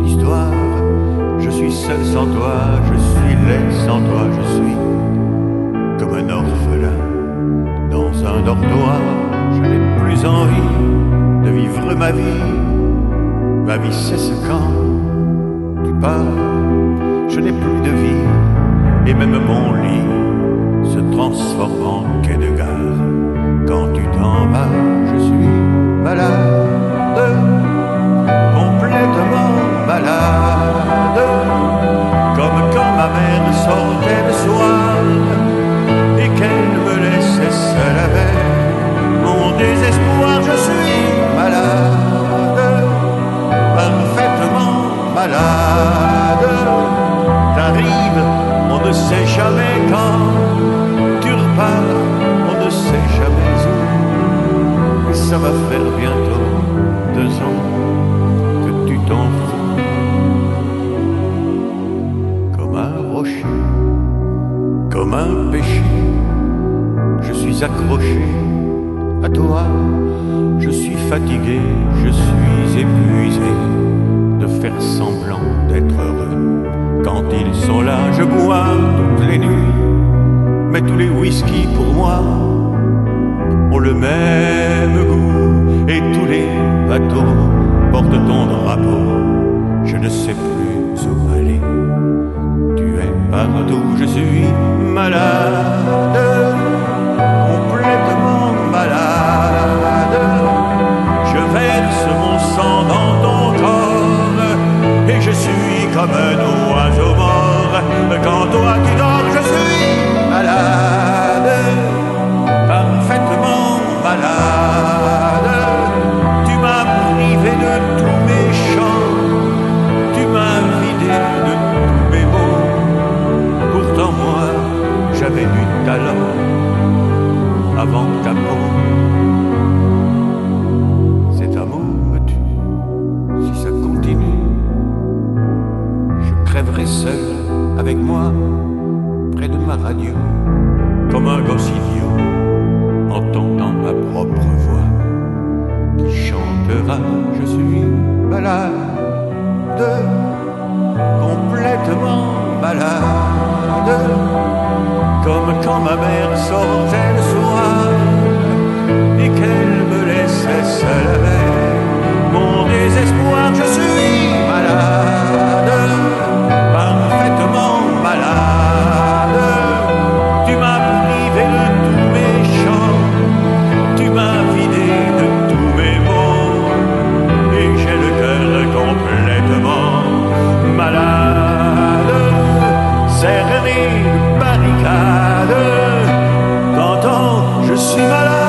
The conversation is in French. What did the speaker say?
l'histoire. Je suis seul sans toi, je suis laid sans toi, je suis comme un orphelin dans un dortoir. Je n'ai plus envie de vivre ma vie. Ma vie cesse quand tu pars. Je n'ai plus de vie et même mon lit se transforme en quai de gare. Quand tu t'en vas, je suis malade, complètement malade, comme quand ma mère sortait le soir et qu'elle me laissait seul avec mon désespoir. Je suis malade, parfaitement malade. T'arrives, on ne sait jamais quand. Tu repars, on ne sait jamais où. Et ça va faire bientôt 2 ans que tu t'en fous. Comme un rocher, comme un péché, je suis accroché à toi. Je suis fatigué, je suis épuisé de faire semblant d'être heureux. Quand ils sont là, je bois toutes les nuits, mais tous les whisky pour moi ont le même goût. Et tous les bateaux portent ton drapeau. Je ne sais plus où aller. Tu es partout, je suis malade, complètement malade. Je verse mon sang dans ton corps et je suis comme un oiseau mort. Quand toi tu dors, je suis malade, parfaitement malade. Tu m'as privé de tous mes chants, tu m'as vidé de tous mes mots. Pourtant moi, j'avais du talent avant ta peau. Cet amour me tue, si ça continue, je crèverai seul avec moi, près de ma radio, comme un gosse idiot, entendant ma propre voix qui chantera. Je suis malade, complètement malade, comme quand ma mère sortait le soir et qu'elle me laissait seul avec mon désespoir. Je suis malade, parfaitement malade. Tu m'as privé de tous mes chants, tu m'as vidé de tous mes mots, et j'ai le cœur complètement malade. Cerné de barricades, t'entends, je suis malade.